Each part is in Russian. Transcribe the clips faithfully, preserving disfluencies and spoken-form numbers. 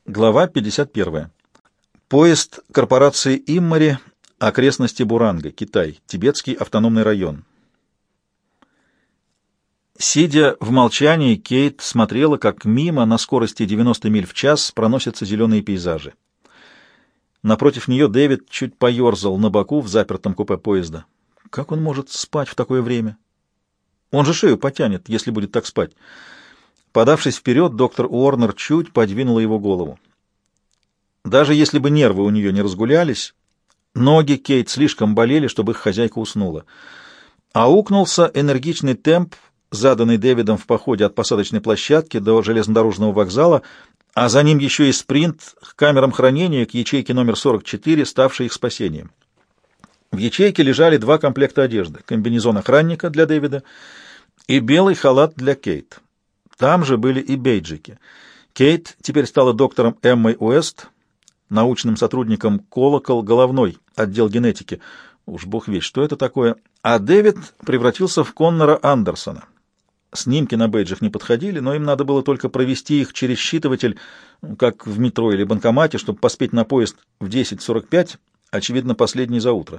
Глава пятьдесят первая. Поезд корпорации «Иммари», окрестности Буранга, Китай, Тибетский автономный район. Сидя в молчании, Кейт смотрела, как мимо на скорости девяносто миль в час проносятся зеленые пейзажи. Напротив нее Дэвид чуть поерзал на боку в запертом купе поезда. Как он может спать в такое время? Он же шею потянет, если будет так спать. Подавшись вперед, доктор Уорнер чуть подвинула его голову. Даже если бы нервы у нее не разгулялись, ноги Кейт слишком болели, чтобы их хозяйка уснула. Аукнулся энергичный темп, заданный Дэвидом в походе от посадочной площадки до железнодорожного вокзала, а за ним еще и спринт к камерам хранения, к ячейке номер сорок четыре, ставшей их спасением. В ячейке лежали два комплекта одежды: комбинезон охранника для Дэвида и белый халат для Кейт. Там же были и бейджики. Кейт теперь стала доктором Эммой Уэст, научным сотрудником «Колокол головной», отдел генетики. Уж бог весть, что это такое. А Дэвид превратился в Коннора Андерсона. Снимки на бейджах не подходили, но им надо было только провести их через считыватель, как в метро или банкомате, чтобы поспеть на поезд в десять сорок пять, очевидно, последний за утро.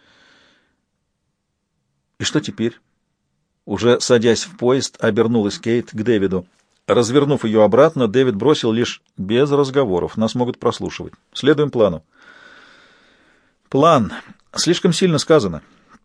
И что теперь? Уже садясь в поезд, обернулась Кейт к Дэвиду. Развернув ее обратно, Дэвид бросил лишь: без разговоров, нас могут прослушивать. Следуем плану. План. Слишком сильно сказано.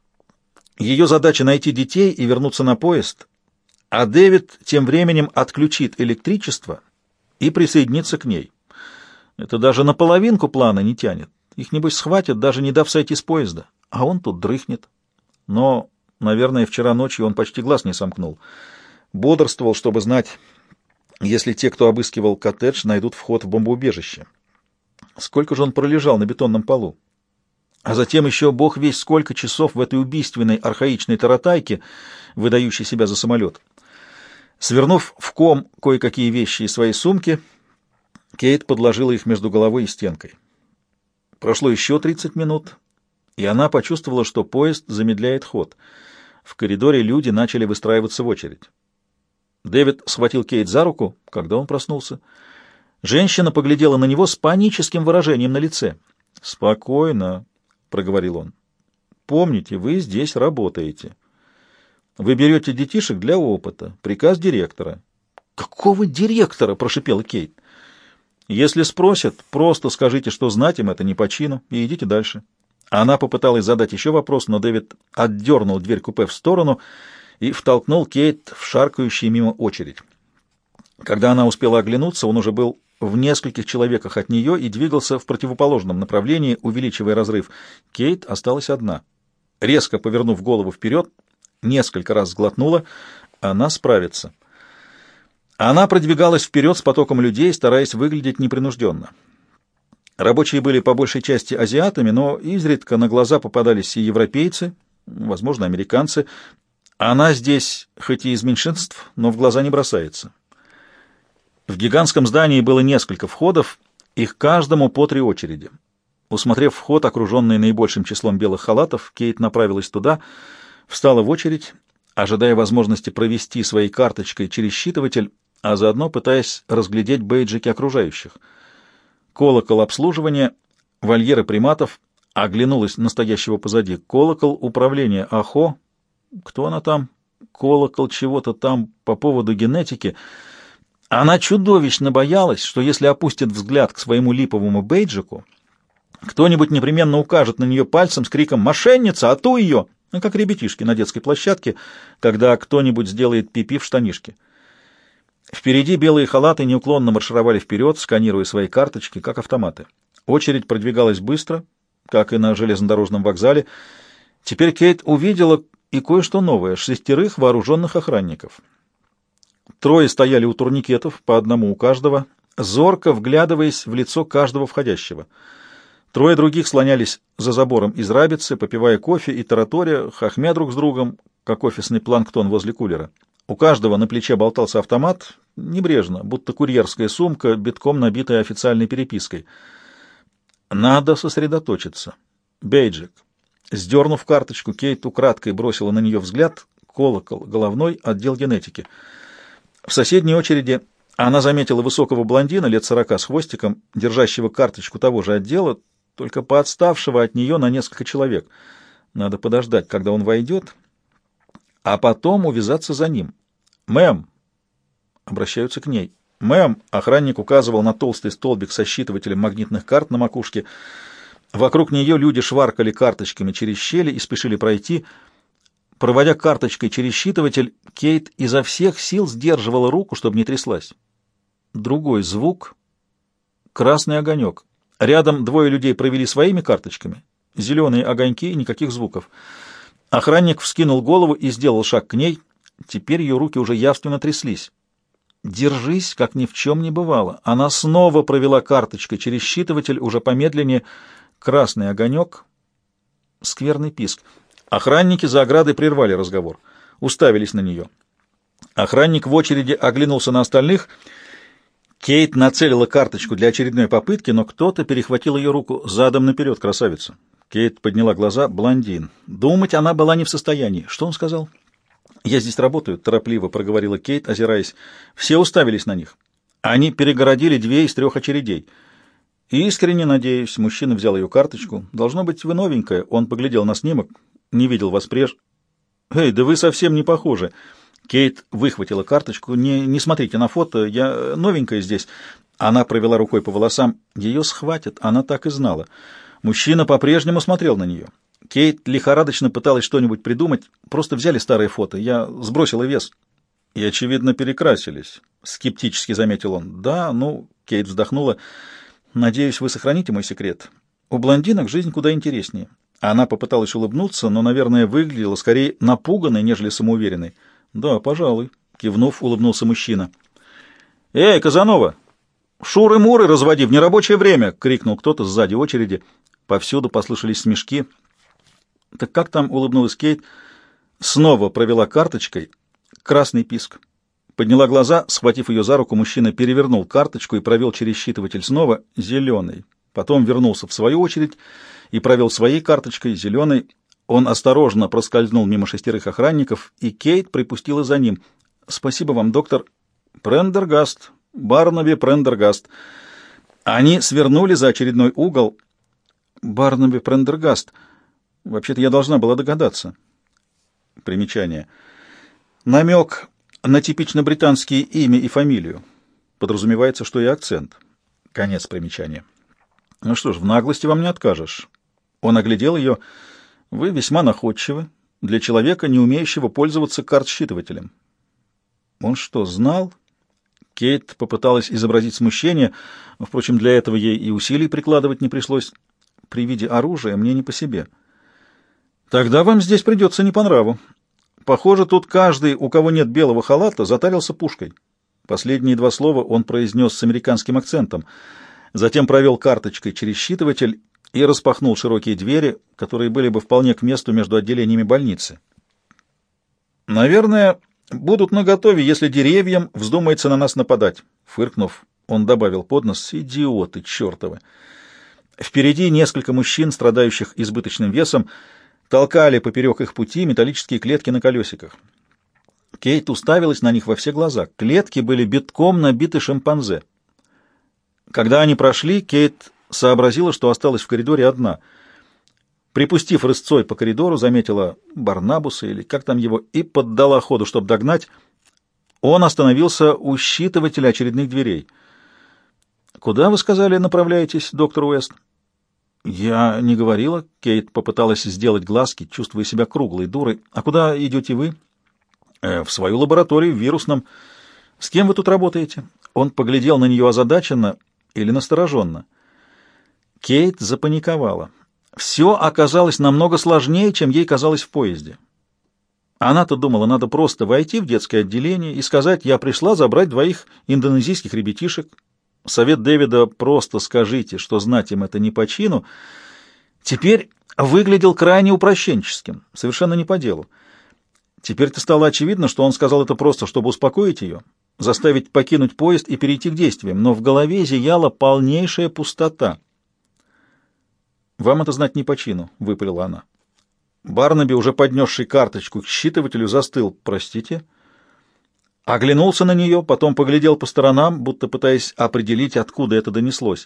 Ее задача — найти детей и вернуться на поезд, а Дэвид тем временем отключит электричество и присоединится к ней. Это даже на половинку плана не тянет. Их, небось, схватят, даже не дав сойти с поезда. А он тут дрыхнет. Но, наверное, вчера ночью он почти глаз не сомкнул. Бодрствовал, чтобы знать, если те, кто обыскивал коттедж, найдут вход в бомбоубежище. Сколько же он пролежал на бетонном полу? А затем еще бог весть сколько часов в этой убийственной архаичной таратайке, выдающей себя за самолет. Свернув в ком кое-какие вещи из своей сумки, Кейт подложила их между головой и стенкой. Прошло еще тридцать минут, и она почувствовала, что поезд замедляет ход. В коридоре люди начали выстраиваться в очередь. Дэвид схватил Кейт за руку, когда он проснулся. Женщина поглядела на него с паническим выражением на лице. «Спокойно», — проговорил он. «Помните, вы здесь работаете. Вы берете детишек для опыта. Приказ директора». «Какого директора?» — прошипела Кейт. «Если спросят, просто скажите, что знать им это не по чину, и идите дальше». Она попыталась задать еще вопрос, но Дэвид отдернул дверь купе в сторону и втолкнул Кейт в шаркающую мимо очередь. Когда она успела оглянуться, он уже был в нескольких человеках от нее и двигался в противоположном направлении, увеличивая разрыв. Кейт осталась одна. Резко повернув голову вперед, несколько раз сглотнула. Она справится. Она продвигалась вперед с потоком людей, стараясь выглядеть непринужденно. Рабочие были по большей части азиатами, но изредка на глаза попадались и европейцы, возможно, американцы. Она здесь, хоть и из меньшинств, но в глаза не бросается. В гигантском здании было несколько входов, их каждому по три очереди. Усмотрев вход, окруженный наибольшим числом белых халатов, Кейт направилась туда, встала в очередь, ожидая возможности провести своей карточкой через считыватель, а заодно пытаясь разглядеть бейджики окружающих. Колокол обслуживания, вольеры приматов, оглянулась на стоящего позади. Колокол управления АХО. Кто она там? Колокол чего-то там по поводу генетики. Она чудовищно боялась, что если опустит взгляд к своему липовому бейджику, кто-нибудь непременно укажет на нее пальцем с криком «Мошенница! Ату ее!», ну, как ребятишки на детской площадке, когда кто-нибудь сделает пипи в штанишке. Впереди белые халаты неуклонно маршировали вперед, сканируя свои карточки, как автоматы. Очередь продвигалась быстро, как и на железнодорожном вокзале. Теперь Кейт увидела и кое-что новое — шестерых вооруженных охранников. Трое стояли у турникетов, по одному у каждого, зорко вглядываясь в лицо каждого входящего. Трое других слонялись за забором из рабицы, попивая кофе и тараторя, хохмя друг с другом, как офисный планктон возле кулера. У каждого на плече болтался автомат, небрежно, будто курьерская сумка, битком набитая официальной перепиской. Надо сосредоточиться. Бейджик. Сдернув карточку, Кейт украдкой бросила на нее взгляд. Колокол головной, отдел генетики. В соседней очереди Она заметила высокого блондина лет сорока с хвостиком, держащего карточку того же отдела, только поотставшего от нее на несколько человек. Надо подождать, когда он войдет, а потом увязаться за ним. «Мэм!» — обращаются к ней. «Мэм!» — охранник указывал на толстый столбик со считывателем магнитных карт на макушке. Вокруг нее люди шваркали карточками через щели и спешили пройти. Проводя карточкой через считыватель, Кейт изо всех сил сдерживала руку, чтобы не тряслась. Другой звук — красный огонек. Рядом двое людей провели своими карточками. Зеленые огоньки и никаких звуков. Охранник вскинул голову и сделал шаг к ней. Теперь ее руки уже явственно тряслись. «Держись, как ни в чем не бывало». Она снова провела карточкой через считыватель, уже помедленнее. Красный огонек, скверный писк. Охранники за оградой прервали разговор, уставились на нее. Охранник в очереди оглянулся на остальных. Кейт нацелила карточку для очередной попытки, но кто-то перехватил ее руку задом наперед, красавица. Кейт подняла глаза. Блондин. Думать она была не в состоянии. Что он сказал? «Я здесь работаю», — торопливо проговорила Кейт, озираясь. Все уставились на них. Они перегородили две из трех очередей. «Искренне надеюсь», — мужчина взял ее карточку. «Должно быть, вы новенькая». Он поглядел на снимок. «Не видел вас прежде». «Эй, да вы совсем не похожи». Кейт выхватила карточку. «Не, не смотрите на фото, я новенькая здесь». Она провела рукой по волосам. Ее схватят, она так и знала. Мужчина по-прежнему смотрел на нее. Кейт лихорадочно пыталась что-нибудь придумать. Просто взяли старые фото. Я сбросила вес. И, очевидно, перекрасились. Скептически заметил он. «Да, ну...» — Кейт вздохнула. «Надеюсь, вы сохраните мой секрет. У блондинок жизнь куда интереснее». Она попыталась улыбнуться, но, наверное, выглядела скорее напуганной, нежели самоуверенной. «Да, пожалуй», — кивнув, улыбнулся мужчина. «Эй, Казанова! Шуры-муры разводи в нерабочее время!» — крикнул кто-то сзади очереди. Повсюду послышались смешки. «Так как там?» — улыбнулась Кейт. Снова провела карточкой. Красный писк. Подняла глаза, схватив ее за руку, мужчина перевернул карточку и провел через считыватель снова. Зеленый. Потом вернулся в свою очередь и провел своей карточкой, зеленой. Он осторожно проскользнул мимо шестерых охранников, и Кейт припустила за ним. «Спасибо вам, доктор Прендергаст, Барнаби Прендергаст». Они свернули за очередной угол. «Барнаби Прендергаст. Вообще-то я должна была догадаться». Примечание. Намек на типично британские имя и фамилию. Подразумевается, что и акцент. Конец примечания. «Ну что ж, в наглости вам не откажешь». Он оглядел ее. «Вы весьма находчивы для человека, не умеющего пользоваться карт-считывателем». Он что, знал? Кейт попыталась изобразить смущение. Впрочем, для этого ей и усилий прикладывать не пришлось. «При виде оружия мне не по себе». «Тогда вам здесь придется не по нраву. Похоже, тут каждый, у кого нет белого халата, затарился пушкой». Последние два слова он произнес с американским акцентом. Затем провел карточкой через считыватель и распахнул широкие двери, которые были бы вполне к месту между отделениями больницы. «Наверное, будут наготове, если деревьям вздумается на нас нападать», — фыркнув, он добавил под нос: «Идиоты чертовы». Впереди несколько мужчин, страдающих избыточным весом, толкали поперек их пути металлические клетки на колесиках. Кейт уставилась на них во все глаза. Клетки были битком набиты шимпанзе. Когда они прошли, Кейт сообразила, что осталась в коридоре одна. Припустив рысцой по коридору, заметила Барнабуса, или как там его, и поддала ходу, чтобы догнать. Он остановился у считывателя очередных дверей. «Куда, вы сказали, направляетесь, доктор Уэст?» «Я не говорила». Кейт попыталась сделать глазки, чувствуя себя круглой дурой. «А куда идете вы?» э, «В свою лабораторию, в вирусном». «С кем вы тут работаете?» Он поглядел на нее озадаченно или настороженно. Кейт запаниковала. Все оказалось намного сложнее, чем ей казалось в поезде. Она-то думала, надо просто войти в детское отделение и сказать: «Я пришла забрать двоих индонезийских ребятишек». Совет Дэвида «просто скажите, что знать им это не по чину» теперь выглядел крайне упрощенческим, совершенно не по делу. Теперь-то стало очевидно, что он сказал это просто, чтобы успокоить ее, заставить покинуть поезд и перейти к действиям, но в голове зияла полнейшая пустота. «Вам это знать не по чину», — выпалила она. Барнаби, уже поднесший карточку к считывателю, застыл. «Простите?» Оглянулся на нее, потом поглядел по сторонам, будто пытаясь определить, откуда это донеслось.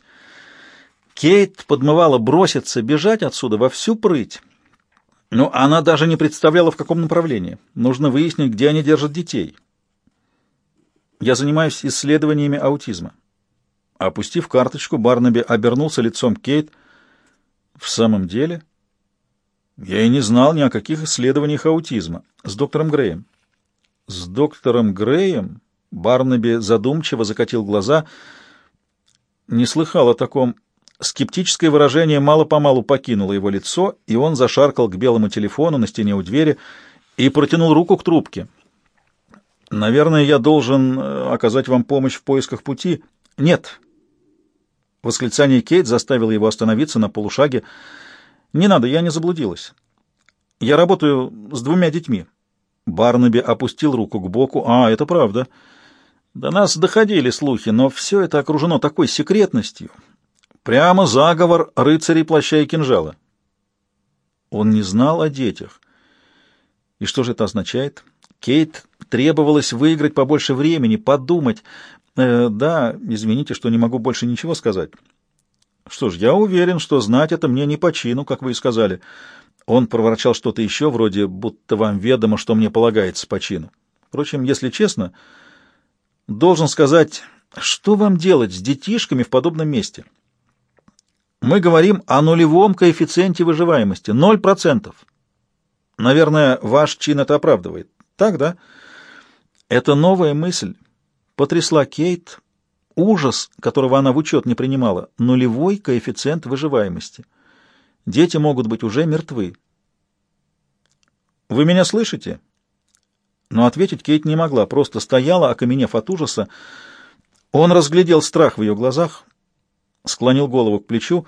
Кейт подмывала броситься, бежать отсюда во всю прыть. Но она даже не представляла, в каком направлении. Нужно выяснить, где они держат детей. Я занимаюсь исследованиями аутизма. Опустив карточку, Барнаби обернулся лицом к Кейт. В самом деле? Я и не знал ни о каких исследованиях аутизма. С доктором Греем. С доктором Греем? Барнаби задумчиво закатил глаза. Не слыхал о таком. Скептическое выражение мало-помалу покинуло его лицо, и он зашаркал к белому телефону на стене у двери и протянул руку к трубке. «Наверное, я должен оказать вам помощь в поисках пути?» «Нет». Восклицание Кейт заставило его остановиться на полушаге. «Не надо, я не заблудилась. Я работаю с двумя детьми». Барнаби опустил руку к боку. «А, это правда. До нас доходили слухи, но все это окружено такой секретностью. Прямо заговор рыцарей плаща и кинжала». Он не знал о детях. И что же это означает? Кейт требовалось выиграть побольше времени, подумать. Э, да, извините, что не могу больше ничего сказать. Что ж, я уверен, что знать это мне не по чину, как вы и сказали. Он проворчал что-то еще, вроде будто вам ведомо, что мне полагается по чину. Впрочем, если честно, должен сказать, что вам делать с детишками в подобном месте? Мы говорим о нулевом коэффициенте выживаемости, ноль процентов. Наверное, ваш чин это оправдывает. Так, да? Эта новая мысль потрясла Кейт, ужас, которого она в учет не принимала, нулевой коэффициент выживаемости. Дети могут быть уже мертвы. «Вы меня слышите?» Но ответить Кейт не могла, просто стояла, окаменев от ужаса. Он разглядел страх в ее глазах, склонил голову к плечу.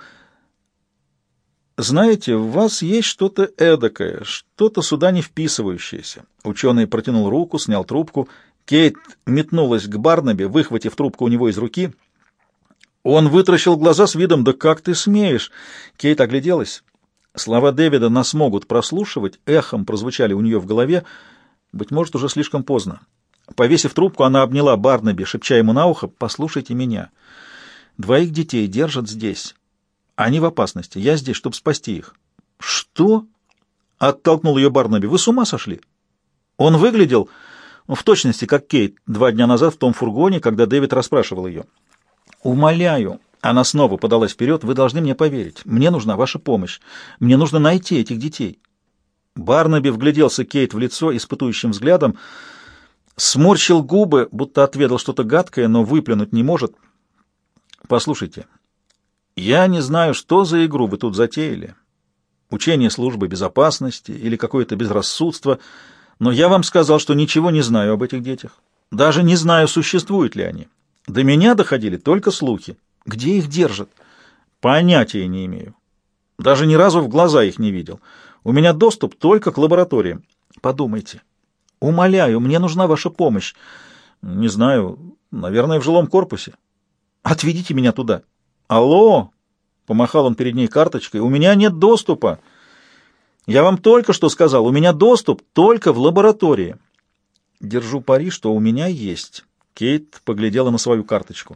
«Знаете, в вас есть что-то эдакое, что-то сюда не вписывающееся». Ученый протянул руку, снял трубку. Кейт метнулась к Барнаби, выхватив трубку у него из руки. Он вытаращил глаза с видом: «Да как ты смеешь?» Кейт огляделась. Слова Дэвида нас могут прослушивать, эхом прозвучали у нее в голове. Быть может, уже слишком поздно. Повесив трубку, она обняла Барнаби, шепча ему на ухо: «Послушайте меня. Двоих детей держат здесь. Они в опасности. Я здесь, чтобы спасти их». «Что?» — оттолкнул ее Барнаби. «Вы с ума сошли?» Он выглядел в точности, как Кейт два дня назад в том фургоне, когда Дэвид расспрашивал ее. «Умоляю». Она снова подалась вперед. «Вы должны мне поверить. Мне нужна ваша помощь. Мне нужно найти этих детей». Барнаби вгляделся Кейт в лицо испытующим взглядом, сморщил губы, будто отведал что-то гадкое, но выплюнуть не может. «Послушайте, я не знаю, что за игру вы тут затеяли. Учение службы безопасности или какое-то безрассудство, но я вам сказал, что ничего не знаю об этих детях. Даже не знаю, существуют ли они. До меня доходили только слухи. Где их держат? Понятия не имею. Даже ни разу в глаза их не видел. У меня доступ только к лабораториям. Подумайте. Умоляю, мне нужна ваша помощь. Не знаю, наверное, в жилом корпусе. Отведите меня туда». «Алло!» — помахал он перед ней карточкой. «У меня нет доступа. Я вам только что сказал, у меня доступ только в лаборатории». «Держу пари, что у меня есть». Кейт поглядела на свою карточку.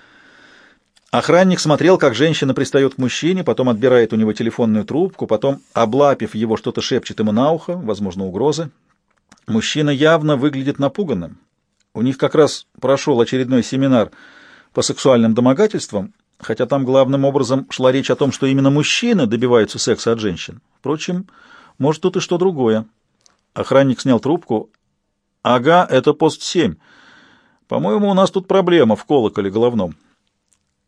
Охранник смотрел, как женщина пристает к мужчине, потом отбирает у него телефонную трубку, потом, облапив его, что-то шепчет ему на ухо, возможно, угрозы. Мужчина явно выглядит напуганным. У них как раз прошел очередной семинар по сексуальным домогательствам, хотя там главным образом шла речь о том, что именно мужчины добиваются секса от женщин. Впрочем, может, тут и что другое. Охранник снял трубку. «Ага, это пост семь. По-моему, у нас тут проблема в колоколе головном».